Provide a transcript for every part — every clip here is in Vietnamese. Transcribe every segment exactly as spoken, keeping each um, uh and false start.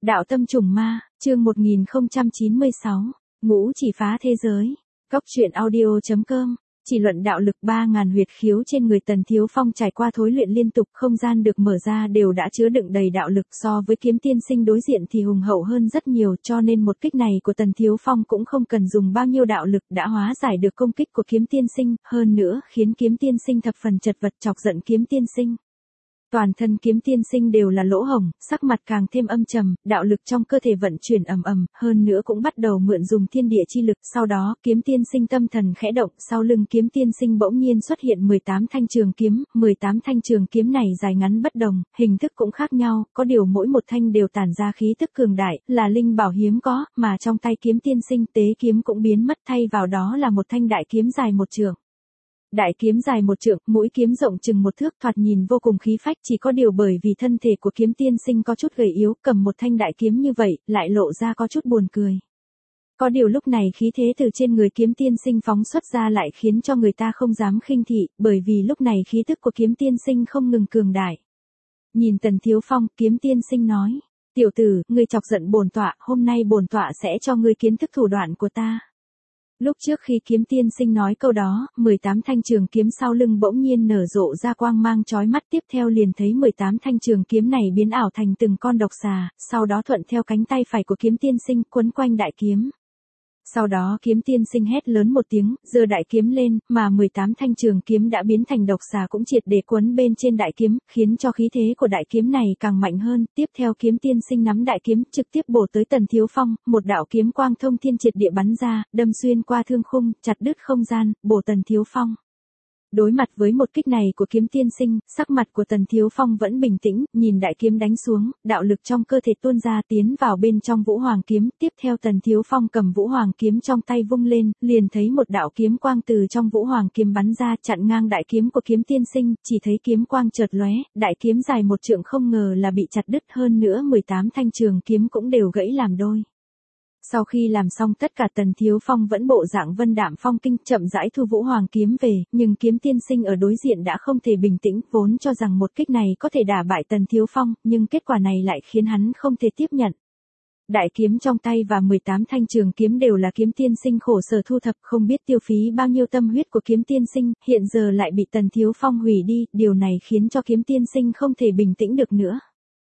Đạo tâm trùng ma, chương một nghìn không trăm chín mươi sáu, ngũ chỉ phá thế giới. Cóc truyện audio chấm com. Chỉ luận đạo lực ba ngàn huyệt khiếu trên người Tần Thiếu Phong trải qua thối luyện liên tục, không gian được mở ra đều đã chứa đựng đầy đạo lực, so với Kiếm Tiên Sinh đối diện thì hùng hậu hơn rất nhiều, cho nên một kích này của Tần Thiếu Phong cũng không cần dùng bao nhiêu đạo lực đã hóa giải được công kích của Kiếm Tiên Sinh, hơn nữa khiến Kiếm Tiên Sinh thập phần chật vật, chọc giận Kiếm Tiên Sinh. Toàn thân Kiếm Tiên Sinh đều là lỗ hổng, sắc mặt càng thêm âm trầm, đạo lực trong cơ thể vận chuyển ầm ầm, hơn nữa cũng bắt đầu mượn dùng thiên địa chi lực. Sau đó, Kiếm Tiên Sinh tâm thần khẽ động, sau lưng Kiếm Tiên Sinh bỗng nhiên xuất hiện mười tám thanh trường kiếm, mười tám thanh trường kiếm này dài ngắn bất đồng, hình thức cũng khác nhau, có điều mỗi một thanh đều tản ra khí tức cường đại, là linh bảo hiếm có, mà trong tay Kiếm Tiên Sinh tế kiếm cũng biến mất, thay vào đó là một thanh đại kiếm dài một trượng. Đại kiếm dài một trượng, mũi kiếm rộng chừng một thước, thoạt nhìn vô cùng khí phách, chỉ có điều bởi vì thân thể của Kiếm Tiên Sinh có chút gầy yếu, cầm một thanh đại kiếm như vậy, lại lộ ra có chút buồn cười. Có điều lúc này khí thế từ trên người Kiếm Tiên Sinh phóng xuất ra lại khiến cho người ta không dám khinh thị, bởi vì lúc này khí tức của Kiếm Tiên Sinh không ngừng cường đại. Nhìn Tần Thiếu Phong, Kiếm Tiên Sinh nói, tiểu tử, ngươi chọc giận bổn tọa, hôm nay bổn tọa sẽ cho ngươi kiến thức thủ đoạn của ta. Lúc trước khi Kiếm Tiên Sinh nói câu đó, mười tám thanh trường kiếm sau lưng bỗng nhiên nở rộ ra quang mang chói mắt, tiếp theo liền thấy mười tám thanh trường kiếm này biến ảo thành từng con độc xà, sau đó thuận theo cánh tay phải của Kiếm Tiên Sinh quấn quanh đại kiếm. Sau đó Kiếm Tiên Sinh hét lớn một tiếng, giơ đại kiếm lên, mà mười tám thanh trường kiếm đã biến thành độc xà cũng triệt để quấn bên trên đại kiếm, khiến cho khí thế của đại kiếm này càng mạnh hơn. Tiếp theo Kiếm Tiên Sinh nắm đại kiếm, trực tiếp bổ tới Tần Thiếu Phong, một đạo kiếm quang thông thiên triệt địa bắn ra, đâm xuyên qua thương khung, chặt đứt không gian, bổ Tần Thiếu Phong. Đối mặt với một kích này của Kiếm Tiên Sinh, sắc mặt của Tần Thiếu Phong vẫn bình tĩnh, nhìn đại kiếm đánh xuống, đạo lực trong cơ thể tuôn ra tiến vào bên trong Vũ Hoàng kiếm, tiếp theo Tần Thiếu Phong cầm Vũ Hoàng kiếm trong tay vung lên, liền thấy một đạo kiếm quang từ trong Vũ Hoàng kiếm bắn ra, chặn ngang đại kiếm của Kiếm Tiên Sinh, chỉ thấy kiếm quang chợt lóe, đại kiếm dài một trượng không ngờ là bị chặt đứt, hơn nữa mười tám thanh trường kiếm cũng đều gãy làm đôi. Sau khi làm xong tất cả Tần Thiếu Phong vẫn bộ dạng vân đạm phong kinh, chậm rãi thu Vũ Hoàng kiếm về, nhưng Kiếm Tiên Sinh ở đối diện đã không thể bình tĩnh, vốn cho rằng một kích này có thể đả bại Tần Thiếu Phong, nhưng kết quả này lại khiến hắn không thể tiếp nhận. Đại kiếm trong tay và mười tám thanh trường kiếm đều là Kiếm Tiên Sinh khổ sở thu thập, không biết tiêu phí bao nhiêu tâm huyết của Kiếm Tiên Sinh, hiện giờ lại bị Tần Thiếu Phong hủy đi, điều này khiến cho Kiếm Tiên Sinh không thể bình tĩnh được nữa.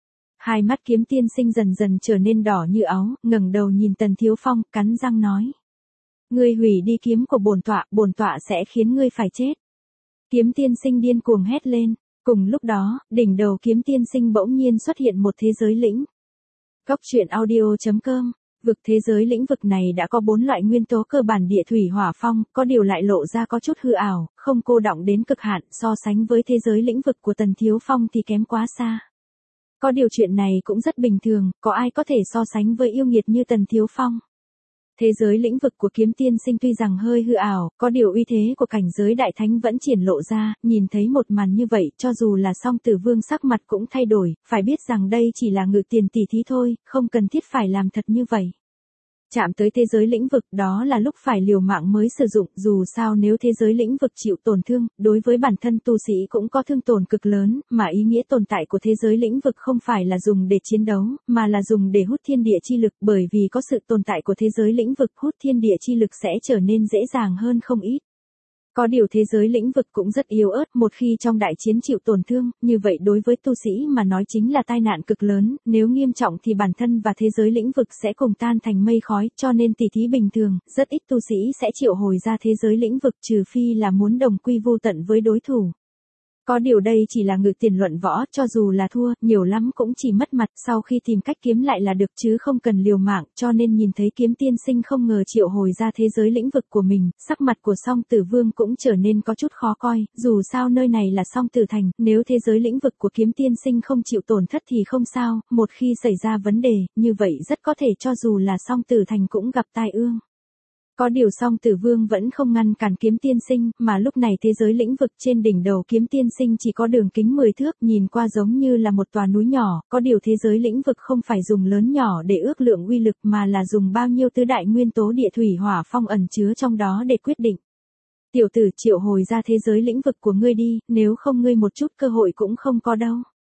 Hai mắt Kiếm Tiên Sinh dần dần trở nên đỏ như áo, ngẩng đầu nhìn Tần Thiếu Phong, cắn răng nói: "Ngươi hủy đi kiếm của bổn tọa, bổn tọa sẽ khiến ngươi phải chết." Kiếm Tiên Sinh điên cuồng hét lên. Cùng lúc đó, đỉnh đầu Kiếm Tiên Sinh bỗng nhiên xuất hiện một thế giới lĩnh. Cóc truyện audio chấm com. Vực thế giới lĩnh vực này đã có bốn loại nguyên tố cơ bản địa thủy hỏa phong, có điều lại lộ ra có chút hư ảo, không cô đọng đến cực hạn, so sánh với thế giới lĩnh vực của Tần Thiếu Phong thì kém quá xa. Có điều chuyện này cũng rất bình thường, có ai có thể so sánh với yêu nghiệt như Tần Thiếu Phong. Thế giới lĩnh vực của Kiếm Tiên Sinh tuy rằng hơi hư ảo, có điều uy thế của cảnh giới đại thánh vẫn triển lộ ra, nhìn thấy một màn như vậy, cho dù là Song Tử Vương sắc mặt cũng thay đổi, phải biết rằng đây chỉ là ngự tiền tỷ thí thôi, không cần thiết phải làm thật như vậy. Chạm tới thế giới lĩnh vực đó là lúc phải liều mạng mới sử dụng, dù sao nếu thế giới lĩnh vực chịu tổn thương, đối với bản thân tu sĩ cũng có thương tổn cực lớn, mà ý nghĩa tồn tại của thế giới lĩnh vực không phải là dùng để chiến đấu, mà là dùng để hút thiên địa chi lực, bởi vì có sự tồn tại của thế giới lĩnh vực, hút thiên địa chi lực sẽ trở nên dễ dàng hơn không ít. Có điều thế giới lĩnh vực cũng rất yếu ớt, một khi trong đại chiến chịu tổn thương, như vậy đối với tu sĩ mà nói chính là tai nạn cực lớn, nếu nghiêm trọng thì bản thân và thế giới lĩnh vực sẽ cùng tan thành mây khói, cho nên tỷ thí bình thường, rất ít tu sĩ sẽ triệu hồi ra thế giới lĩnh vực, trừ phi là muốn đồng quy vu tận với đối thủ. Có điều đây chỉ là ngự tiền luận võ, cho dù là thua, nhiều lắm cũng chỉ mất mặt, sau khi tìm cách kiếm lại là được chứ không cần liều mạng, cho nên nhìn thấy Kiếm Tiên Sinh không ngờ triệu hồi ra thế giới lĩnh vực của mình, sắc mặt của Song Tử Vương cũng trở nên có chút khó coi, dù sao nơi này là Song Tử Thành, nếu thế giới lĩnh vực của Kiếm Tiên Sinh không chịu tổn thất thì không sao, một khi xảy ra vấn đề, như vậy rất có thể cho dù là Song Tử Thành cũng gặp tai ương. Có điều Song Tử Vương vẫn không ngăn cản Kiếm Tiên Sinh, mà lúc này thế giới lĩnh vực trên đỉnh đầu Kiếm Tiên Sinh chỉ có đường kính mười thước, nhìn qua giống như là một tòa núi nhỏ, có điều thế giới lĩnh vực không phải dùng lớn nhỏ để ước lượng uy lực mà là dùng bao nhiêu tứ đại nguyên tố địa thủy hỏa phong ẩn chứa trong đó để quyết định. Tiểu tử, triệu hồi ra thế giới lĩnh vực của ngươi đi, nếu không ngươi một chút cơ hội cũng không có đâu.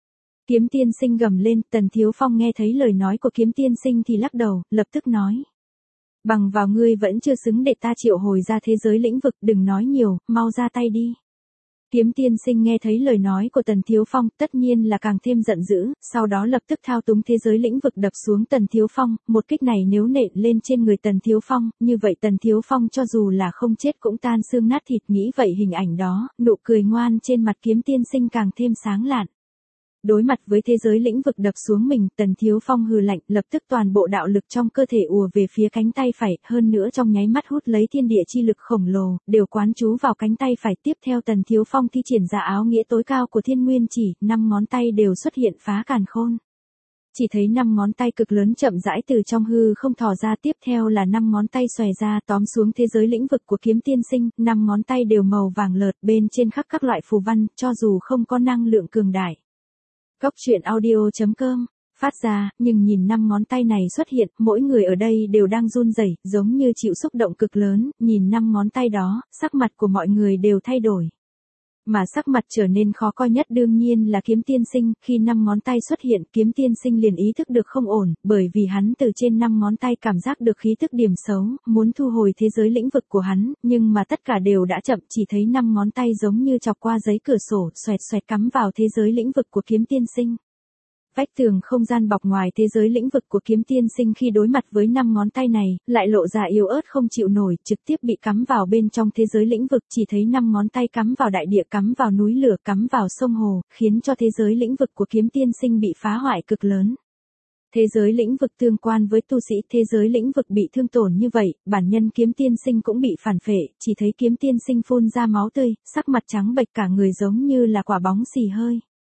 Kiếm tiên sinh gầm lên, Tần Thiếu Phong nghe thấy lời nói của kiếm tiên sinh thì lắc đầu, lập tức nói. Bằng vào ngươi vẫn chưa xứng để ta triệu hồi ra thế giới lĩnh vực, đừng nói nhiều, mau ra tay đi. Kiếm tiên sinh nghe thấy lời nói của Tần Thiếu Phong, tất nhiên là càng thêm giận dữ, sau đó lập tức thao túng thế giới lĩnh vực đập xuống Tần Thiếu Phong, một kích này nếu nện lên trên người Tần Thiếu Phong, như vậy Tần Thiếu Phong cho dù là không chết cũng tan xương nát thịt, nghĩ vậy hình ảnh đó, nụ cười ngoan trên mặt kiếm tiên sinh càng thêm sáng lạn. Đối mặt với thế giới lĩnh vực đập xuống mình, Tần Thiếu Phong hừ lạnh, lập tức toàn bộ đạo lực trong cơ thể ùa về phía cánh tay phải, hơn nữa trong nháy mắt hút lấy thiên địa chi lực khổng lồ, đều quán trú vào cánh tay phải. Tiếp theo Tần Thiếu Phong thi triển ra áo nghĩa tối cao của Thiên Nguyên Chỉ, năm ngón tay đều xuất hiện phá càn khôn. Chỉ thấy năm ngón tay cực lớn chậm rãi từ trong hư không thò ra, tiếp theo là năm ngón tay xòe ra tóm xuống thế giới lĩnh vực của kiếm tiên sinh, năm ngón tay đều màu vàng lợt, bên trên khắc các loại phù văn, cho dù không có năng lượng cường đại. Góc truyện audio chấm com phát ra, nhưng nhìn năm ngón tay này xuất hiện, mỗi người ở đây đều đang run rẩy, giống như chịu xúc động cực lớn, nhìn năm ngón tay đó, sắc mặt của mọi người đều thay đổi. Mà sắc mặt trở nên khó coi nhất đương nhiên là kiếm tiên sinh, khi năm ngón tay xuất hiện, kiếm tiên sinh liền ý thức được không ổn, bởi vì hắn từ trên năm ngón tay cảm giác được khí tức điểm xấu, muốn thu hồi thế giới lĩnh vực của hắn, nhưng mà tất cả đều đã chậm, chỉ thấy năm ngón tay giống như chọc qua giấy cửa sổ, xoẹt xoẹt cắm vào thế giới lĩnh vực của kiếm tiên sinh. Vách tường không gian bọc ngoài thế giới lĩnh vực của kiếm tiên sinh khi đối mặt với năm ngón tay này, lại lộ ra yếu ớt không chịu nổi, trực tiếp bị cắm vào bên trong thế giới lĩnh vực, chỉ thấy năm ngón tay cắm vào đại địa, cắm vào núi lửa, cắm vào sông hồ, khiến cho thế giới lĩnh vực của kiếm tiên sinh bị phá hoại cực lớn. Thế giới lĩnh vực tương quan với tu sĩ, thế giới lĩnh vực bị thương tổn như vậy, bản nhân kiếm tiên sinh cũng bị phản phệ, chỉ thấy kiếm tiên sinh phun ra máu tươi, sắc mặt trắng bệch cả người giống như là quả bóng xì hơi.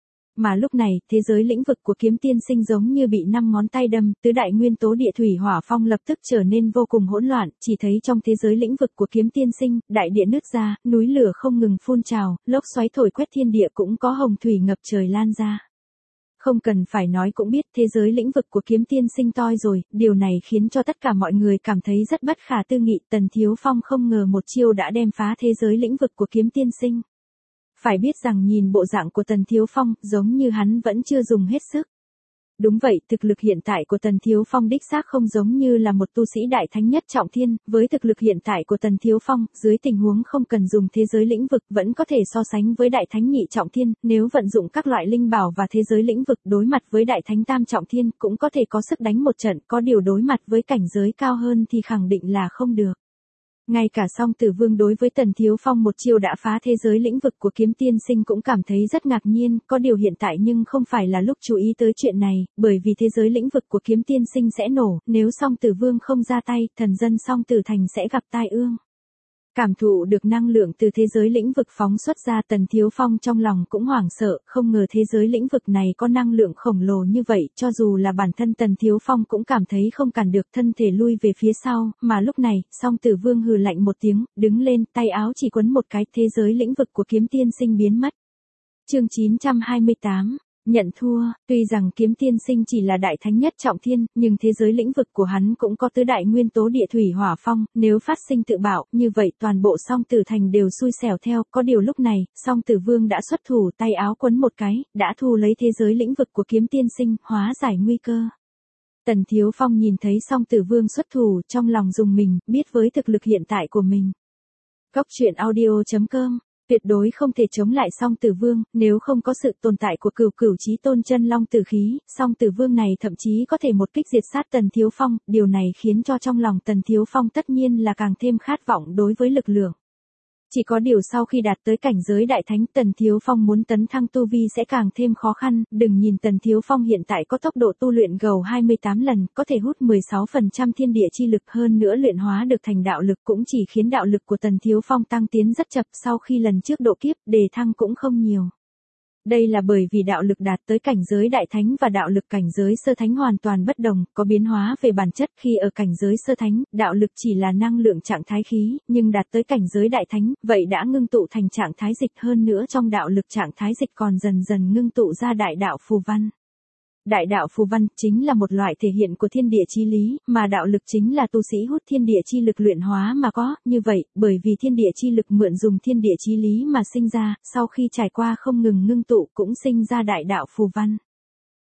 Mà lúc này, thế giới lĩnh vực của kiếm tiên sinh giống như bị năm ngón tay đâm, tứ đại nguyên tố địa thủy hỏa phong lập tức trở nên vô cùng hỗn loạn, chỉ thấy trong thế giới lĩnh vực của kiếm tiên sinh, đại địa nứt ra, núi lửa không ngừng phun trào, lốc xoáy thổi quét thiên địa, cũng có hồng thủy ngập trời lan ra. Không cần phải nói cũng biết thế giới lĩnh vực của kiếm tiên sinh toi rồi, điều này khiến cho tất cả mọi người cảm thấy rất bất khả tư nghị. Tần Thiếu Phong không ngờ một chiêu đã đem phá thế giới lĩnh vực của kiếm tiên sinh. Phải biết rằng nhìn bộ dạng của Tần Thiếu Phong, giống như hắn vẫn chưa dùng hết sức. Đúng vậy, thực lực hiện tại của Tần Thiếu Phong đích xác không giống như là một tu sĩ đại thánh nhất trọng thiên, với thực lực hiện tại của Tần Thiếu Phong, dưới tình huống không cần dùng thế giới lĩnh vực vẫn có thể so sánh với đại thánh nhị trọng thiên, nếu vận dụng các loại linh bảo và thế giới lĩnh vực đối mặt với đại thánh tam trọng thiên cũng có thể có sức đánh một trận, có điều đối mặt với cảnh giới cao hơn thì khẳng định là không được. Ngay cả Song Tử Vương đối với Tần Thiếu Phong một chiêu đã phá thế giới lĩnh vực của kiếm tiên sinh cũng cảm thấy rất ngạc nhiên, có điều hiện tại nhưng không phải là lúc chú ý tới chuyện này, bởi vì thế giới lĩnh vực của kiếm tiên sinh sẽ nổ, nếu Song Tử Vương không ra tay, thần dân Song Tử Thành sẽ gặp tai ương. Cảm thụ được năng lượng từ thế giới lĩnh vực phóng xuất ra, Tần Thiếu Phong trong lòng cũng hoảng sợ, không ngờ thế giới lĩnh vực này có năng lượng khổng lồ như vậy, cho dù là bản thân Tần Thiếu Phong cũng cảm thấy không cản được, thân thể lui về phía sau, mà lúc này, Song Tử Vương hừ lạnh một tiếng, đứng lên, tay áo chỉ quấn một cái, thế giới lĩnh vực của kiếm tiên sinh biến mất. Chương chín trăm hai mươi tám Nhận thua, tuy rằng kiếm tiên sinh chỉ là đại thánh nhất trọng thiên, nhưng thế giới lĩnh vực của hắn cũng có tứ đại nguyên tố địa thủy hỏa phong, nếu phát sinh tự bạo, như vậy toàn bộ Song Tử Thành đều xui xẻo theo, có điều lúc này, Song Tử Vương đã xuất thủ, tay áo quấn một cái, đã thu lấy thế giới lĩnh vực của kiếm tiên sinh, hóa giải nguy cơ. Tần Thiếu Phong nhìn thấy Song Tử Vương xuất thủ, trong lòng rùng mình, biết với thực lực hiện tại của mình. Góc truyện audio chấm com tuyệt đối không thể chống lại Song Tử Vương, nếu không có sự tồn tại của Cửu Cửu Chí Tôn Chân Long Tử khí, Song Tử Vương này thậm chí có thể một kích diệt sát Tần Thiếu Phong, điều này khiến cho trong lòng Tần Thiếu Phong tất nhiên là càng thêm khát vọng đối với lực lượng. Chỉ có điều sau khi đạt tới cảnh giới đại thánh, Tần Thiếu Phong muốn tấn thăng tu vi sẽ càng thêm khó khăn, đừng nhìn Tần Thiếu Phong hiện tại có tốc độ tu luyện gầu hai mươi tám lần, có thể hút mười sáu phần trăm thiên địa chi lực, hơn nữa luyện hóa được thành đạo lực, cũng chỉ khiến đạo lực của Tần Thiếu Phong tăng tiến rất chậm, sau khi lần trước độ kiếp, đề thăng cũng không nhiều. Đây là bởi vì đạo lực đạt tới cảnh giới đại thánh và đạo lực cảnh giới sơ thánh hoàn toàn bất đồng, có biến hóa về bản chất. Khi ở cảnh giới sơ thánh, đạo lực chỉ là năng lượng trạng thái khí, nhưng đạt tới cảnh giới đại thánh, vậy đã ngưng tụ thành trạng thái dịch, hơn nữa trong đạo lực trạng thái dịch còn dần dần ngưng tụ ra đại đạo phù văn. Đại đạo phù văn chính là một loại thể hiện của thiên địa chi lý, mà đạo lực chính là tu sĩ hút thiên địa chi lực luyện hóa mà có, như vậy, bởi vì thiên địa chi lực mượn dùng thiên địa chi lý mà sinh ra, sau khi trải qua không ngừng ngưng tụ cũng sinh ra đại đạo phù văn.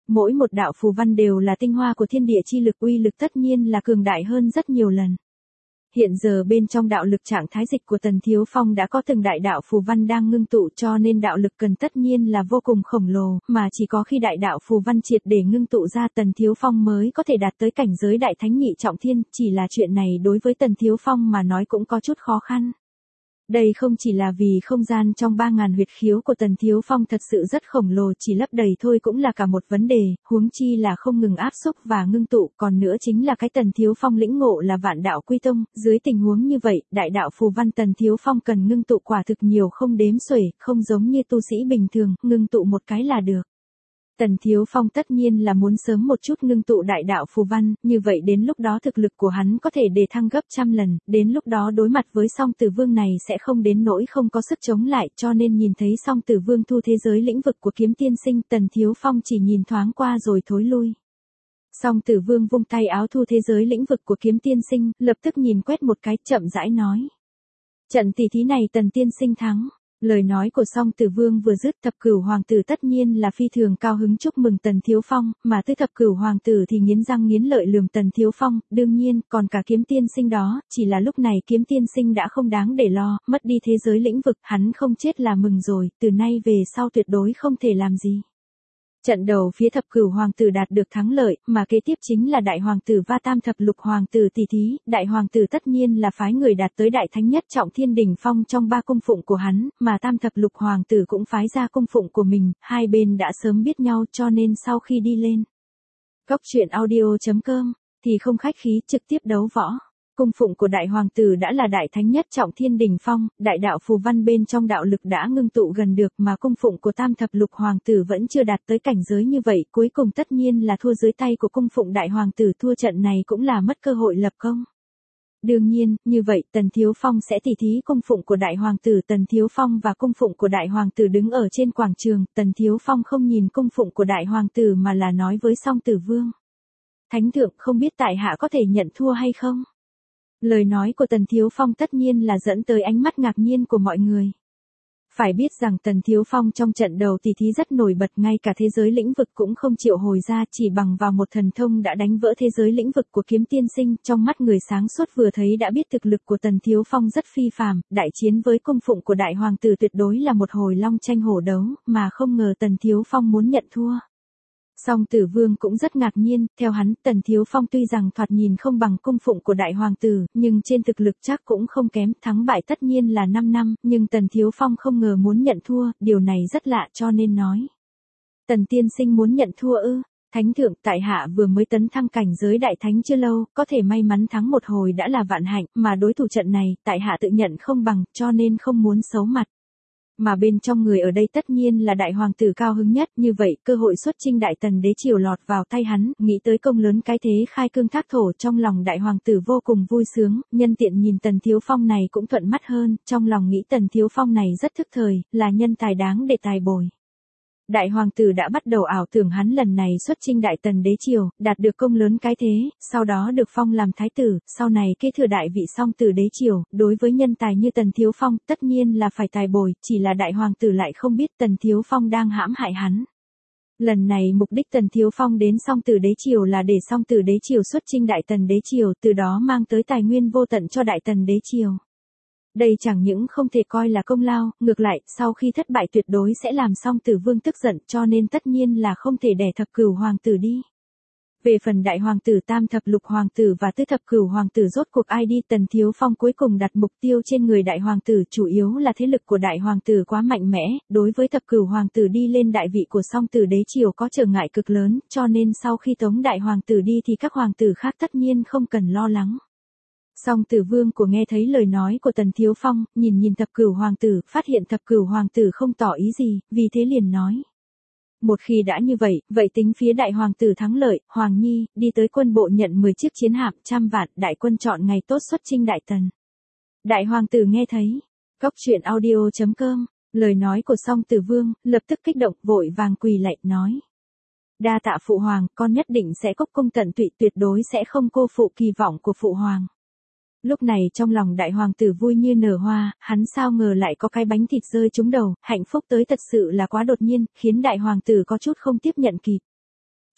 Mỗi một đạo phù văn đều là tinh hoa của thiên địa chi lực, uy lực tất nhiên là cường đại hơn rất nhiều lần. Hiện giờ bên trong đạo lực trạng thái dịch của Tần Thiếu Phong đã có từng đại đạo phù văn đang ngưng tụ, cho nên đạo lực cần tất nhiên là vô cùng khổng lồ, mà chỉ có khi đại đạo phù văn triệt để ngưng tụ ra Tần Thiếu Phong mới có thể đạt tới cảnh giới đại thánh nhị trọng thiên, chỉ là chuyện này đối với Tần Thiếu Phong mà nói cũng có chút khó khăn. Đây không chỉ là vì không gian trong ba ngàn huyệt khiếu của Tần Thiếu Phong thật sự rất khổng lồ, chỉ lấp đầy thôi cũng là cả một vấn đề, huống chi là không ngừng áp xúc và ngưng tụ, còn nữa chính là cái Tần Thiếu Phong lĩnh ngộ là vạn đạo quy tông, dưới tình huống như vậy, đại đạo phù văn Tần Thiếu Phong cần ngưng tụ quả thực nhiều không đếm xuể, không giống như tu sĩ bình thường, ngưng tụ một cái là được. Tần Thiếu Phong tất nhiên là muốn sớm một chút ngưng tụ đại đạo phù văn, như vậy đến lúc đó thực lực của hắn có thể đề thăng gấp trăm lần, đến lúc đó đối mặt với Song Tử Vương này sẽ không đến nỗi không có sức chống lại, cho nên nhìn thấy Song Tử Vương thu thế giới lĩnh vực của Kiếm Tiên Sinh, Tần Thiếu Phong chỉ nhìn thoáng qua rồi thối lui. Song Tử Vương vung tay áo thu thế giới lĩnh vực của Kiếm Tiên Sinh, lập tức nhìn quét một cái, chậm rãi nói: "Trận tỷ thí này Tần Tiên Sinh thắng." Lời nói của Song Tử Vương vừa dứt, Thập Cửu Hoàng tử tất nhiên là phi thường cao hứng chúc mừng Tần Thiếu Phong, mà tới Thập Cửu Hoàng tử thì nghiến răng nghiến lợi lườm Tần Thiếu Phong, đương nhiên, còn cả Kiếm Tiên Sinh đó, chỉ là lúc này Kiếm Tiên Sinh đã không đáng để lo, mất đi thế giới lĩnh vực, hắn không chết là mừng rồi, từ nay về sau tuyệt đối không thể làm gì. Trận đầu phía Thập Cửu Hoàng tử đạt được thắng lợi, mà kế tiếp chính là Đại Hoàng tử và Tam Thập Lục Hoàng tử tỷ thí, Đại Hoàng tử tất nhiên là phái người đạt tới đại thánh nhất trọng thiên đỉnh phong trong ba cung phụng của hắn, mà Tam Thập Lục Hoàng tử cũng phái ra cung phụng của mình, hai bên đã sớm biết nhau cho nên sau khi đi lên Cốc truyện audio chấm com thì không khách khí trực tiếp đấu võ. Cung phụng của đại hoàng tử đã là đại thánh nhất trọng thiên đỉnh phong, đại đạo phù văn bên trong đạo lực đã ngưng tụ gần được, mà cung phụng của Tam Thập Lục Hoàng tử vẫn chưa đạt tới cảnh giới như vậy, cuối cùng tất nhiên là thua dưới tay của cung phụng đại hoàng tử, thua trận này cũng là mất cơ hội lập công. Đương nhiên, như vậy Tần Thiếu Phong sẽ tỉ thí cung phụng của đại hoàng tử. Tần Thiếu Phong và cung phụng của đại hoàng tử đứng ở trên quảng trường, Tần Thiếu Phong không nhìn cung phụng của đại hoàng tử mà là nói với Song Tử Vương: "Thánh thượng, không biết tại hạ có thể nhận thua hay không?" Lời nói của Tần Thiếu Phong tất nhiên là dẫn tới ánh mắt ngạc nhiên của mọi người. Phải biết rằng Tần Thiếu Phong trong trận đầu tỷ thí rất nổi bật, ngay cả thế giới lĩnh vực cũng không triệu hồi ra, chỉ bằng vào một thần thông đã đánh vỡ thế giới lĩnh vực của Kiếm Tiên Sinh, trong mắt người sáng suốt vừa thấy đã biết thực lực của Tần Thiếu Phong rất phi phàm, đại chiến với cung phụng của đại hoàng tử tuyệt đối là một hồi long tranh hổ đấu, mà không ngờ Tần Thiếu Phong muốn nhận thua. Song Tử Vương cũng rất ngạc nhiên, theo hắn, Tần Thiếu Phong tuy rằng thoạt nhìn không bằng cung phụng của đại hoàng tử, nhưng trên thực lực chắc cũng không kém, thắng bại tất nhiên là năm năm, nhưng Tần Thiếu Phong không ngờ muốn nhận thua, điều này rất lạ cho nên nói: "Tần tiên sinh muốn nhận thua ư? Thánh thượng, tại hạ vừa mới tấn thăng cảnh giới đại thánh chưa lâu, có thể may mắn thắng một hồi đã là vạn hạnh, mà đối thủ trận này, tại hạ tự nhận không bằng, cho nên không muốn xấu mặt." Mà bên trong người ở đây tất nhiên là đại hoàng tử cao hứng nhất, như vậy cơ hội xuất chinh đại tần đế triều lọt vào tay hắn, nghĩ tới công lớn cái thế khai cương thác thổ, trong lòng đại hoàng tử vô cùng vui sướng, nhân tiện nhìn Tần Thiếu Phong này cũng thuận mắt hơn, trong lòng nghĩ Tần Thiếu Phong này rất thức thời, là nhân tài đáng để tài bồi. Đại hoàng tử đã bắt đầu ảo tưởng hắn lần này xuất chinh đại tần đế triều, đạt được công lớn cái thế, sau đó được phong làm thái tử, sau này kế thừa đại vị Song Tử đế triều, đối với nhân tài như Tần Thiếu Phong, tất nhiên là phải tài bồi, chỉ là đại hoàng tử lại không biết Tần Thiếu Phong đang hãm hại hắn. Lần này mục đích Tần Thiếu Phong đến Song Tử đế triều là để Song Tử đế triều xuất chinh đại tần đế triều, từ đó mang tới tài nguyên vô tận cho đại tần đế triều. Đây chẳng những không thể coi là công lao, ngược lại, sau khi thất bại tuyệt đối sẽ làm Song Tử Vương tức giận, cho nên tất nhiên là không thể đè Thập Cửu Hoàng tử đi. Về phần đại hoàng tử, Tam Thập Lục Hoàng tử và Tứ Thập Cửu Hoàng tử rốt cuộc ai đi, Tần Thiếu Phong cuối cùng đặt mục tiêu trên người đại hoàng tử, chủ yếu là thế lực của đại hoàng tử quá mạnh mẽ, đối với Thập Cửu Hoàng tử đi lên đại vị của Song Tử đế triều có trở ngại cực lớn, cho nên sau khi tống đại hoàng tử đi thì các hoàng tử khác tất nhiên không cần lo lắng. Song Tử Vương của nghe thấy lời nói của Tần Thiếu Phong, nhìn nhìn Thập Cửu Hoàng tử, phát hiện Thập Cửu Hoàng tử không tỏ ý gì, vì thế liền nói: "Một khi đã như vậy, vậy tính phía đại hoàng tử thắng lợi, Hoàng Nhi, đi tới quân bộ nhận mười chiếc chiến hạm, trăm vạn, đại quân chọn ngày tốt xuất chinh đại tần." Đại hoàng tử nghe thấy, Cốc truyện audio chấm com, lời nói của Song Tử Vương, lập tức kích động, vội vàng quỳ lạy, nói: "Đa tạ phụ hoàng, con nhất định sẽ cốc cung tận tụy, tuyệt đối sẽ không cô phụ kỳ vọng của phụ hoàng." Lúc này trong lòng đại hoàng tử vui như nở hoa, hắn sao ngờ lại có cái bánh thịt rơi trúng đầu, hạnh phúc tới thật sự là quá đột nhiên, khiến đại hoàng tử có chút không tiếp nhận kịp.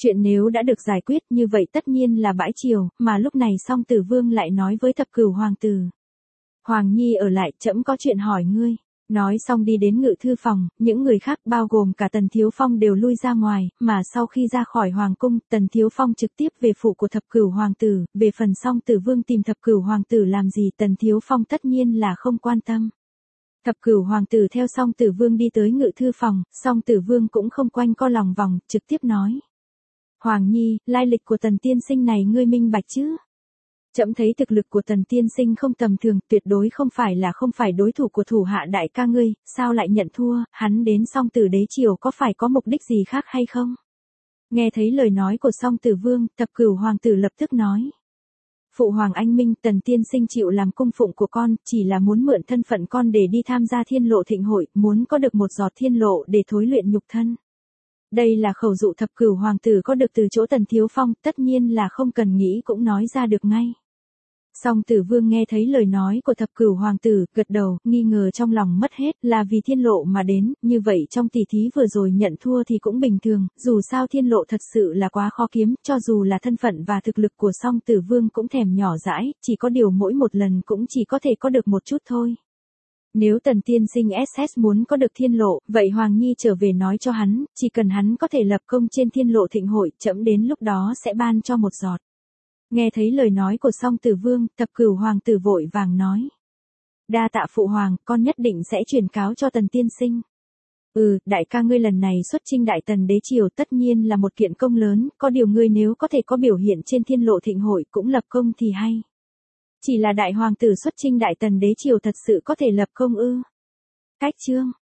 Chuyện nếu đã được giải quyết như vậy tất nhiên là bãi triều, mà lúc này Song Tử Vương lại nói với thập cửu hoàng tử. Hoàng Nhi ở lại, trẫm có chuyện hỏi ngươi. Nói xong đi đến ngự thư phòng, những người khác bao gồm cả Tần Thiếu Phong đều lui ra ngoài, mà sau khi ra khỏi hoàng cung, Tần Thiếu Phong trực tiếp về phủ của thập cửu hoàng tử, về phần Song Tử Vương tìm thập cửu hoàng tử làm gì Tần Thiếu Phong tất nhiên là không quan tâm. Thập cửu hoàng tử theo Song Tử Vương đi tới ngự thư phòng, Song Tử Vương cũng không quanh co lòng vòng, trực tiếp nói. Hoàng Nhi, lai lịch của Tần tiên sinh này ngươi minh bạch chứ? Trẫm thấy thực lực của Tần tiên sinh không tầm thường, tuyệt đối không phải là không phải đối thủ của thủ hạ đại ca ngươi, sao lại nhận thua, hắn đến Song Tử đế triều có phải có mục đích gì khác hay không? Nghe thấy lời nói của Song Tử Vương, thập cửu hoàng tử lập tức nói. Phụ hoàng anh minh, Tần tiên sinh chịu làm cung phụng của con, chỉ là muốn mượn thân phận con để đi tham gia thiên lộ thịnh hội, muốn có được một giọt thiên lộ để thối luyện nhục thân. Đây là khẩu dụ thập cửu hoàng tử có được từ chỗ Tần Thiếu Phong, tất nhiên là không cần nghĩ cũng nói ra được ngay. Song Tử Vương nghe thấy lời nói của thập cửu hoàng tử, gật đầu, nghi ngờ trong lòng mất hết, là vì thiên lộ mà đến, như vậy trong tỷ thí vừa rồi nhận thua thì cũng bình thường, dù sao thiên lộ thật sự là quá khó kiếm, cho dù là thân phận và thực lực của Song Tử Vương cũng thèm nhỏ dãi, chỉ có điều mỗi một lần cũng chỉ có thể có được một chút thôi. Nếu Tần tiên sinh ét ét muốn có được thiên lộ, vậy Hoàng Nhi trở về nói cho hắn, chỉ cần hắn có thể lập công trên thiên lộ thịnh hội, trẫm đến lúc đó sẽ ban cho một giọt. Nghe thấy lời nói của Song Tử Vương, thập cửu hoàng tử vội vàng nói. Đa tạ phụ hoàng, con nhất định sẽ truyền cáo cho Tần tiên sinh. Ừ, đại ca ngươi lần này xuất chinh đại tần đế triều tất nhiên là một kiện công lớn, có điều ngươi nếu có thể có biểu hiện trên thiên lộ thịnh hội cũng lập công thì hay. Chỉ là đại hoàng tử xuất chinh đại tần đế triều thật sự có thể lập công ư? Cách chương